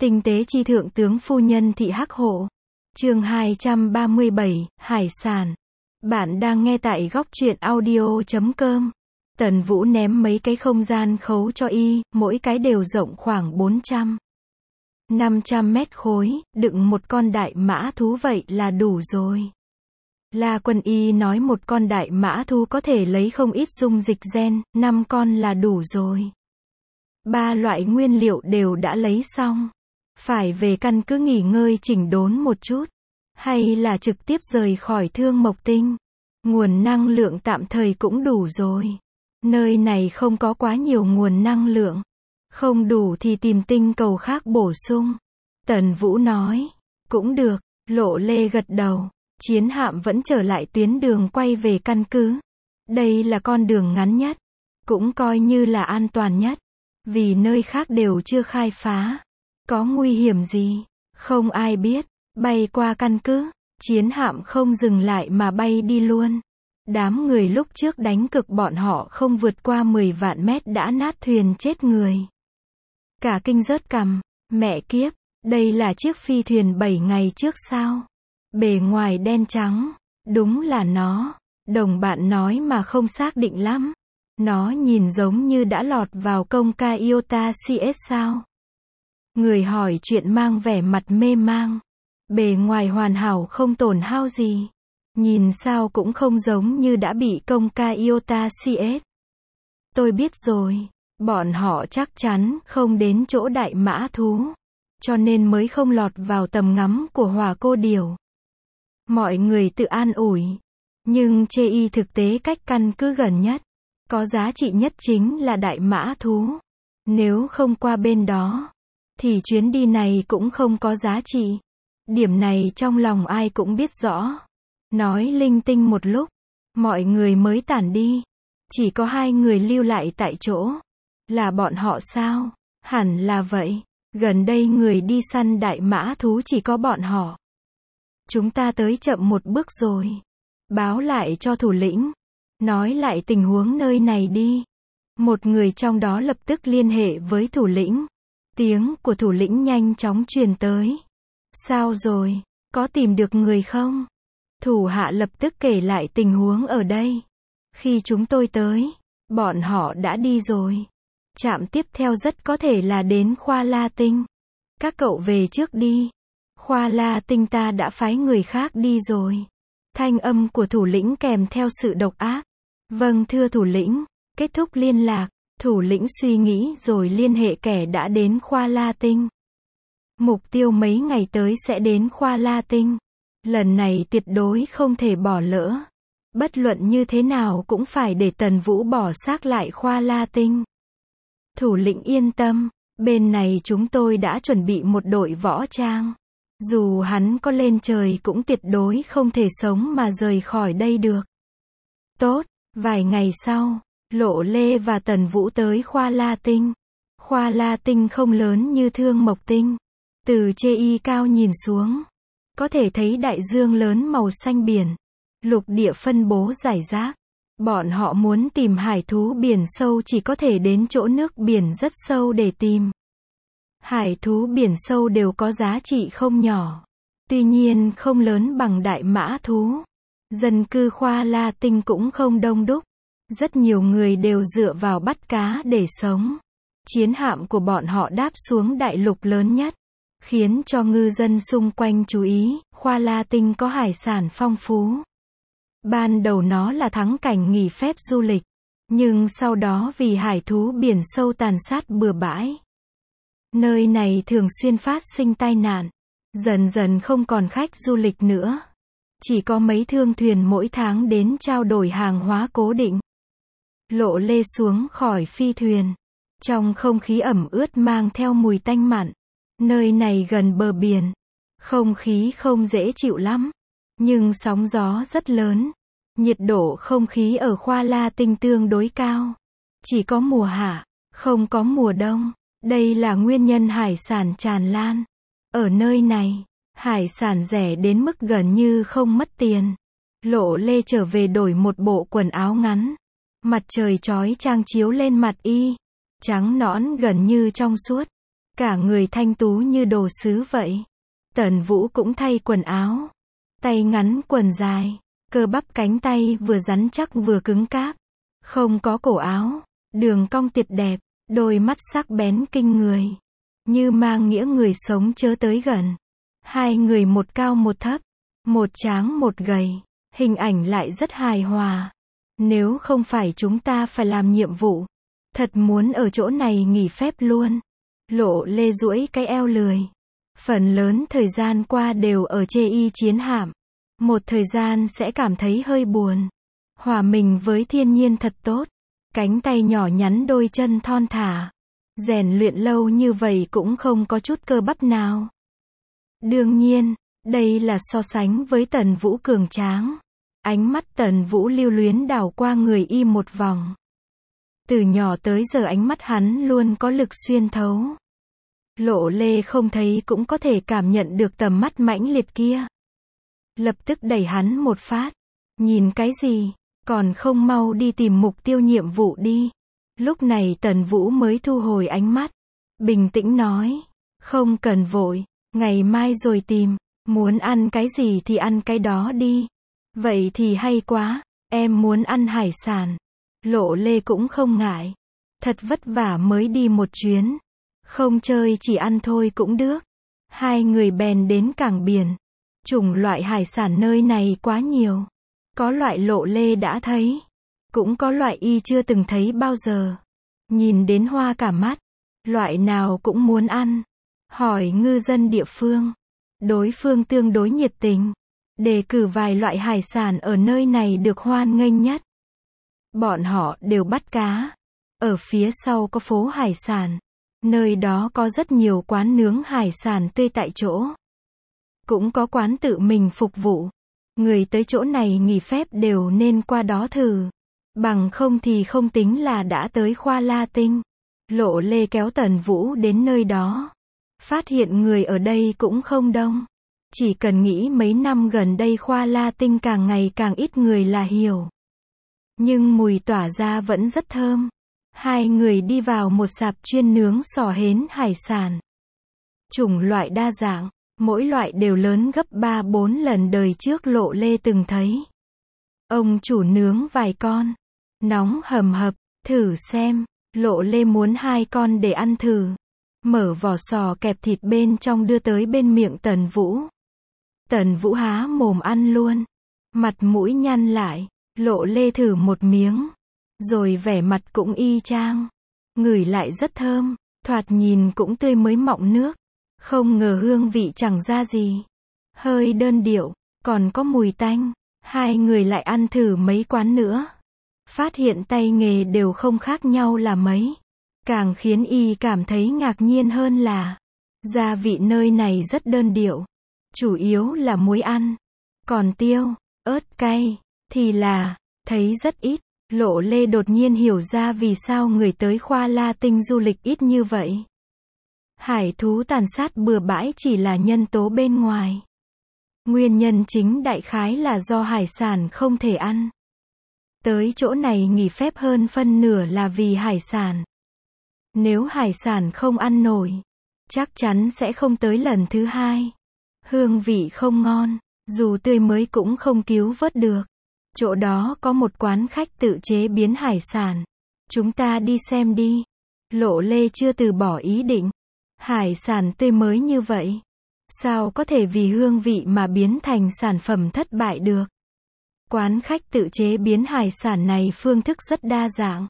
Tinh tế chi thượng tướng phu nhân thị Hắc Hộ. Chương 237, Hải sản. Bạn đang nghe tại góc truyện audio.com. Tần Vũ ném mấy cái không gian khấu cho y, mỗi cái đều rộng khoảng 500 mét khối, đựng một con đại mã thú vậy là đủ rồi. La Quân Y nói một con đại mã thú có thể lấy không ít dung dịch gen, 5 con là đủ rồi. 3 loại nguyên liệu đều đã lấy xong. Phải về căn cứ nghỉ ngơi chỉnh đốn một chút, hay là trực tiếp rời khỏi Thương Mộc Tinh. Nguồn năng lượng tạm thời cũng đủ rồi. Nơi này không có quá nhiều nguồn năng lượng. Không đủ thì tìm tinh cầu khác bổ sung. Tần Vũ nói, cũng được. Lộ Lê gật đầu. Chiến hạm vẫn trở lại tuyến đường quay về căn cứ. Đây là con đường ngắn nhất, cũng coi như là an toàn nhất, vì nơi khác đều chưa khai phá. Có nguy hiểm gì? Không ai biết. Bay qua căn cứ, chiến hạm không dừng lại mà bay đi luôn. Đám người lúc trước đánh cực bọn họ không vượt qua 10 vạn mét đã nát thuyền chết người. Cả kinh rớt cằm, mẹ kiếp, đây là chiếc phi thuyền 7 ngày trước sao? Bề ngoài đen trắng, đúng là nó. Đồng bạn nói mà không xác định lắm. Nó nhìn giống như đã lọt vào công ca Iota CS sao? Người hỏi chuyện mang vẻ mặt mê mang. Bề ngoài hoàn hảo không tổn hao gì. Nhìn sao cũng không giống như đã bị công ca Iota CS. Tôi biết rồi. Bọn họ chắc chắn không đến chỗ đại mã thú. Cho nên mới không lọt vào tầm ngắm của Hỏa Cô Điểu. Mọi người tự an ủi. Nhưng chê y thực tế cách căn cứ gần nhất. Có giá trị nhất chính là đại mã thú. Nếu không qua bên đó, thì chuyến đi này cũng không có giá trị. Điểm này trong lòng ai cũng biết rõ. Nói linh tinh một lúc, mọi người mới tản đi. Chỉ có 2 người lưu lại tại chỗ. Là bọn họ sao? Hẳn là vậy. Gần đây người đi săn đại mã thú chỉ có bọn họ. Chúng ta tới chậm một bước rồi. Báo lại cho thủ lĩnh. Nói lại tình huống nơi này đi. Một người trong đó lập tức liên hệ với thủ lĩnh. Tiếng của thủ lĩnh nhanh chóng truyền tới. Sao rồi? Có tìm được người không? Thủ hạ lập tức kể lại tình huống ở đây. Khi chúng tôi tới, bọn họ đã đi rồi. Trạm tiếp theo rất có thể là đến Khoa La Tinh. Các cậu về trước đi. Khoa La Tinh ta đã phái người khác đi rồi. Thanh âm của thủ lĩnh kèm theo sự độc ác. Vâng thưa thủ lĩnh. Kết thúc liên lạc. Thủ lĩnh suy nghĩ rồi liên hệ kẻ đã đến Khoa La Tinh. Mục tiêu mấy ngày tới sẽ đến Khoa La Tinh. Lần này tuyệt đối không thể bỏ lỡ. Bất luận như thế nào cũng phải để Tần Vũ bỏ xác lại Khoa La Tinh. Thủ lĩnh yên tâm, bên này chúng tôi đã chuẩn bị một đội võ trang. Dù hắn có lên trời cũng tuyệt đối không thể sống mà rời khỏi đây được. Tốt, vài ngày sau, Lộ Lê và Tần Vũ tới Khoa La Tinh. Khoa La Tinh không lớn như Thương Mộc Tinh. Từ chê y cao nhìn xuống, có thể thấy đại dương lớn màu xanh biển. Lục địa phân bố rải rác. Bọn họ muốn tìm hải thú biển sâu chỉ có thể đến chỗ nước biển rất sâu để tìm. Hải thú biển sâu đều có giá trị không nhỏ. Tuy nhiên không lớn bằng đại mã thú. Dân cư Khoa La Tinh cũng không đông đúc. Rất nhiều người đều dựa vào bắt cá để sống. Chiến hạm của bọn họ đáp xuống đại lục lớn nhất, khiến cho ngư dân xung quanh chú ý. Khoa La Tinh có hải sản phong phú. Ban đầu nó là thắng cảnh nghỉ phép du lịch. Nhưng sau đó vì hải thú biển sâu tàn sát bừa bãi, nơi này thường xuyên phát sinh tai nạn. Dần dần không còn khách du lịch nữa. Chỉ có mấy thương thuyền mỗi tháng đến trao đổi hàng hóa cố định. Lộ Lê xuống khỏi phi thuyền. Trong không khí ẩm ướt mang theo mùi tanh mặn. Nơi này gần bờ biển. Không khí không dễ chịu lắm. Nhưng sóng gió rất lớn. Nhiệt độ không khí ở Khoa La Tinh tương đối cao. Chỉ có mùa hạ, không có mùa đông. Đây là nguyên nhân hải sản tràn lan. Ở nơi này, hải sản rẻ đến mức gần như không mất tiền. Lộ Lê trở về đổi một bộ quần áo ngắn. Mặt trời chói chang chiếu lên mặt y. Trắng nõn gần như trong suốt. cả người thanh tú như đồ sứ vậy. Tần Vũ cũng thay quần áo, tay ngắn quần dài, cơ bắp cánh tay vừa rắn chắc vừa cứng cáp, không có cổ áo, đường cong tuyệt đẹp, đôi mắt sắc bén kinh người, như mang nghĩa người sống chớ tới gần. Hai người một cao một thấp, một tráng một gầy, hình ảnh lại rất hài hòa. Nếu không phải chúng ta phải làm nhiệm vụ, thật muốn ở chỗ này nghỉ phép luôn. Lộ Lê duỗi cái eo lười. Phần lớn thời gian qua đều ở chê y chiến hạm. Một thời gian sẽ cảm thấy hơi buồn. Hòa mình với thiên nhiên thật tốt. Cánh tay nhỏ nhắn đôi chân thon thả. Rèn luyện lâu như vậy cũng không có chút cơ bắp nào. Đương nhiên, đây là so sánh với Tần Vũ cường tráng. Ánh mắt Tần Vũ lưu luyến đảo qua người y một vòng. Từ nhỏ tới giờ ánh mắt hắn luôn có lực xuyên thấu. Lộ Lê không thấy cũng có thể cảm nhận được tầm mắt mãnh liệt kia. Lập tức đẩy hắn một phát. Nhìn cái gì, còn không mau đi tìm mục tiêu nhiệm vụ đi. Lúc này Tần Vũ mới thu hồi ánh mắt. Bình tĩnh nói, không cần vội, ngày mai rồi tìm, muốn ăn cái gì thì ăn cái đó đi. Vậy thì hay quá, em muốn ăn hải sản. Lộ Lê cũng không ngại. Thật vất vả mới đi một chuyến. Không chơi chỉ ăn thôi cũng được. Hai người bèn đến cảng biển. Chủng loại hải sản nơi này quá nhiều. Có loại Lộ Lê đã thấy. Cũng có loại y chưa từng thấy bao giờ. Nhìn đến hoa cả mắt. Loại nào cũng muốn ăn. Hỏi ngư dân địa phương. Đối phương tương đối nhiệt tình. Đề cử vài loại hải sản ở nơi này được hoan nghênh nhất. Bọn họ đều bắt cá. Ở phía sau có phố hải sản. Nơi đó có rất nhiều quán nướng hải sản tươi tại chỗ. Cũng có quán tự mình phục vụ. Người tới chỗ này nghỉ phép đều nên qua đó thử. Bằng không thì không tính là đã tới Khoa La Tinh. Lộ Lê kéo Tần Vũ đến nơi đó. Phát hiện người ở đây cũng không đông. Chỉ cần nghĩ mấy năm gần đây Khoa La Tinh càng ngày càng ít người là hiểu. Nhưng mùi tỏa ra vẫn rất thơm. Hai người đi vào một sạp chuyên nướng sò hến hải sản. Chủng loại đa dạng, mỗi loại đều lớn gấp 3-4 lần đời trước Lộ Lê từng thấy. Ông chủ nướng vài con, nóng hầm hập, thử xem. Lộ Lê muốn 2 con để ăn thử. Mở vỏ sò kẹp thịt bên trong đưa tới bên miệng Tần Vũ. Tần Vũ há mồm ăn luôn. Mặt mũi nhăn lại. Lộ Lê thử một miếng. Rồi vẻ mặt cũng y chang. Ngửi lại rất thơm. Thoạt nhìn cũng tươi mới mọng nước. Không ngờ hương vị chẳng ra gì. Hơi đơn điệu. Còn có mùi tanh. Hai người lại ăn thử mấy quán nữa. Phát hiện tay nghề đều không khác nhau là mấy. Càng khiến y cảm thấy ngạc nhiên hơn là gia vị nơi này rất đơn điệu. Chủ yếu là muối ăn. Còn tiêu, ớt cay thì là thấy rất ít. Lộ Lê đột nhiên hiểu ra vì sao người tới Khoa La Tinh du lịch ít như vậy. Hải thú tàn sát bừa bãi chỉ là nhân tố bên ngoài. Nguyên nhân chính đại khái là do hải sản không thể ăn. Tới chỗ này nghỉ phép hơn phân nửa là vì hải sản. Nếu hải sản không ăn nổi, chắc chắn sẽ không tới lần thứ hai. Hương vị không ngon, dù tươi mới cũng không cứu vớt được. Chỗ đó có một quán khách tự chế biến hải sản. Chúng ta đi xem đi. Lộ Lê chưa từ bỏ ý định. Hải sản tươi mới như vậy, sao có thể vì hương vị mà biến thành sản phẩm thất bại được? Quán khách tự chế biến hải sản này phương thức rất đa dạng.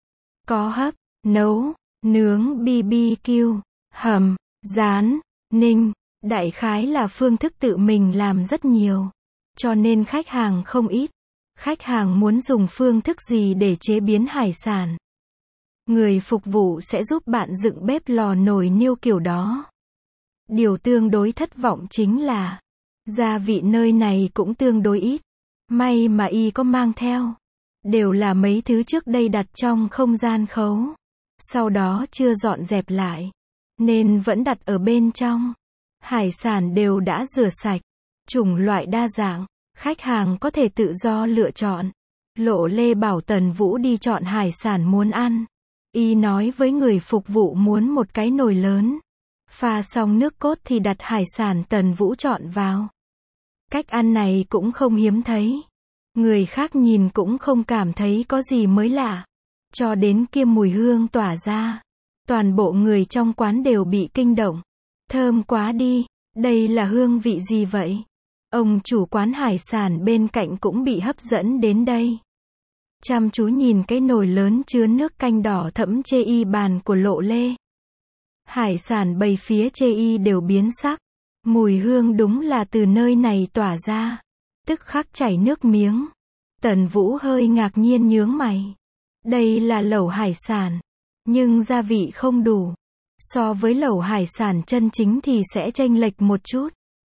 Có hấp, nấu, nướng BBQ, hầm, rán, ninh. Đại khái là phương thức tự mình làm rất nhiều. Cho nên khách hàng không ít. Khách hàng muốn dùng phương thức gì để chế biến hải sản. Người phục vụ sẽ giúp bạn dựng bếp lò nồi niêu kiểu đó. Điều tương đối thất vọng chính là gia vị nơi này cũng tương đối ít. May mà y có mang theo. Đều là mấy thứ trước đây đặt trong không gian khấu. Sau đó chưa dọn dẹp lại. Nên vẫn đặt ở bên trong. Hải sản đều đã rửa sạch. Chủng loại đa dạng. Khách hàng có thể tự do lựa chọn. Lộ Lê bảo Tần Vũ đi chọn hải sản muốn ăn. Y nói với người phục vụ muốn một cái nồi lớn. Pha xong nước cốt thì đặt hải sản Tần Vũ chọn vào. Cách ăn này cũng không hiếm thấy. Người khác nhìn cũng không cảm thấy có gì mới lạ. Cho đến kia mùi hương tỏa ra. Toàn bộ người trong quán đều bị kinh động. Thơm quá đi, đây là hương vị gì vậy? Ông chủ quán hải sản bên cạnh cũng bị hấp dẫn đến đây. Chăm chú nhìn cái nồi lớn chứa nước canh đỏ thẫm chê y bàn của Lộ Lê. Hải sản bầy phía chê y đều biến sắc. Mùi hương đúng là từ nơi này tỏa ra. Tức khắc chảy nước miếng. Tần Vũ hơi ngạc nhiên nhướng mày. Đây là lẩu hải sản. Nhưng gia vị không đủ. So với lẩu hải sản chân chính thì sẽ chênh lệch một chút.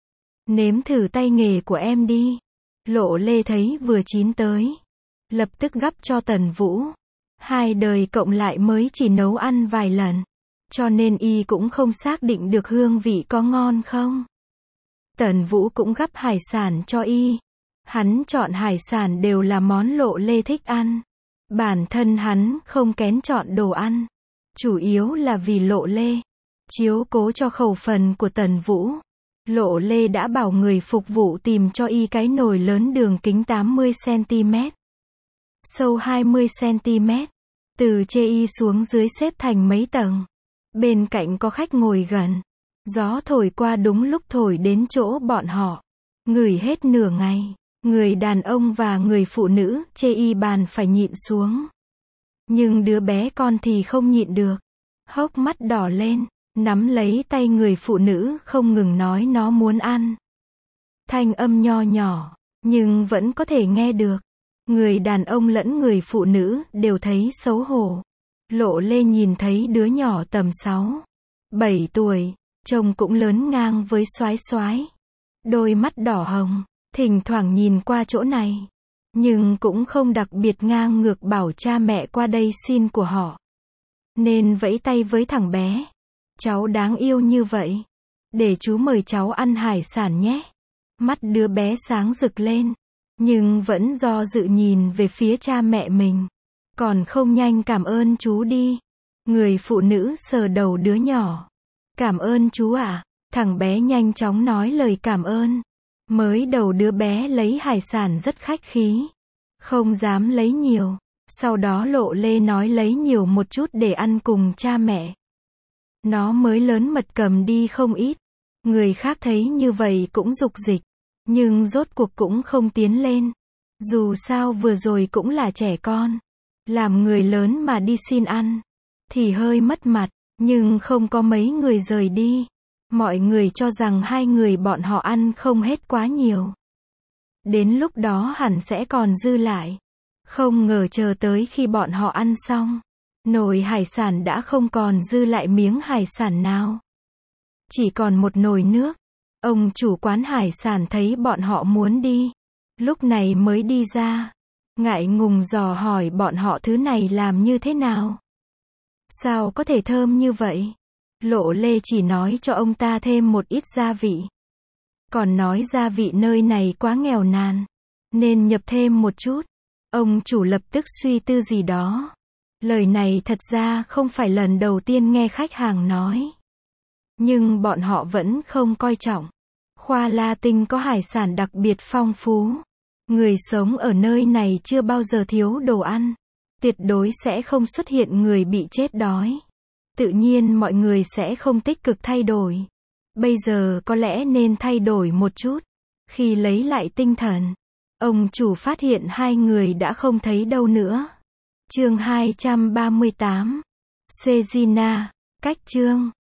Nếm thử tay nghề của em đi. Lộ Lê thấy vừa chín tới. Lập tức gắp cho Tần Vũ. Hai đời cộng lại mới chỉ nấu ăn vài lần. Cho nên y cũng không xác định được hương vị có ngon không. Tần Vũ cũng gắp hải sản cho y. Hắn chọn hải sản đều là món Lộ Lê thích ăn. Bản thân hắn không kén chọn đồ ăn. Chủ yếu là vì Lộ Lê. Chiếu cố cho khẩu phần của Tần Vũ. Lộ Lê đã bảo người phục vụ tìm cho y cái nồi lớn đường kính 80cm. Sâu 20cm. Từ chê y xuống dưới xếp thành mấy tầng. Bên cạnh có khách ngồi gần. Gió thổi qua đúng lúc thổi đến chỗ bọn họ. Ngửi hết nửa ngày. Người đàn ông và người phụ nữ chê y bàn phải nhịn xuống. Nhưng đứa bé con thì không nhịn được. Hốc mắt đỏ lên. Nắm lấy tay người phụ nữ không ngừng nói nó muốn ăn. Thanh âm nho nhỏ. Nhưng vẫn có thể nghe được. Người đàn ông lẫn người phụ nữ đều thấy xấu hổ. Lộ Lê nhìn thấy đứa nhỏ tầm 6-7 tuổi. Trông cũng lớn ngang với soái soái. Đôi mắt đỏ hồng. Thỉnh thoảng nhìn qua chỗ này. Nhưng cũng không đặc biệt ngang ngược bảo cha mẹ qua đây xin của họ. Nên vẫy tay với thằng bé. Cháu đáng yêu như vậy. Để chú mời cháu ăn hải sản nhé. Mắt đứa bé sáng rực lên. Nhưng vẫn do dự nhìn về phía cha mẹ mình. Còn không nhanh cảm ơn chú đi. Người phụ nữ sờ đầu đứa nhỏ. Cảm ơn chú ạ. Thằng bé nhanh chóng nói lời cảm ơn. Mới đầu đứa bé lấy hải sản rất khách khí. Không dám lấy nhiều. Sau đó Lộ Lê nói lấy nhiều một chút để ăn cùng cha mẹ. Nó mới lớn mật cầm đi không ít. Người khác thấy như vậy cũng rục dịch. Nhưng rốt cuộc cũng không tiến lên. Dù sao vừa rồi cũng là trẻ con. Làm người lớn mà đi xin ăn. Thì hơi mất mặt. Nhưng không có mấy người rời đi. Mọi người cho rằng hai người bọn họ ăn không hết quá nhiều. Đến lúc đó hẳn sẽ còn dư lại. Không ngờ chờ tới khi bọn họ ăn xong. Nồi hải sản đã không còn dư lại miếng hải sản nào. Chỉ còn một nồi nước. Ông chủ quán hải sản thấy bọn họ muốn đi. Lúc này mới đi ra. Ngại ngùng dò hỏi bọn họ thứ này làm như thế nào. Sao có thể thơm như vậy? Lộ Lê chỉ nói cho ông ta thêm một ít gia vị. Còn nói gia vị nơi này quá nghèo nàn. Nên nhập thêm một chút. Ông chủ lập tức suy tư gì đó. Lời này thật ra không phải lần đầu tiên nghe khách hàng nói. Nhưng bọn họ vẫn không coi trọng. Khoa La Tinh có hải sản đặc biệt phong phú. Người sống ở nơi này chưa bao giờ thiếu đồ ăn. Tuyệt đối sẽ không xuất hiện người bị chết đói. Tự nhiên mọi người sẽ không tích cực thay đổi. Bây giờ có lẽ nên thay đổi một chút. Khi lấy lại tinh thần, ông chủ phát hiện hai người đã không thấy đâu nữa. Chương 238. Sejina, cách chương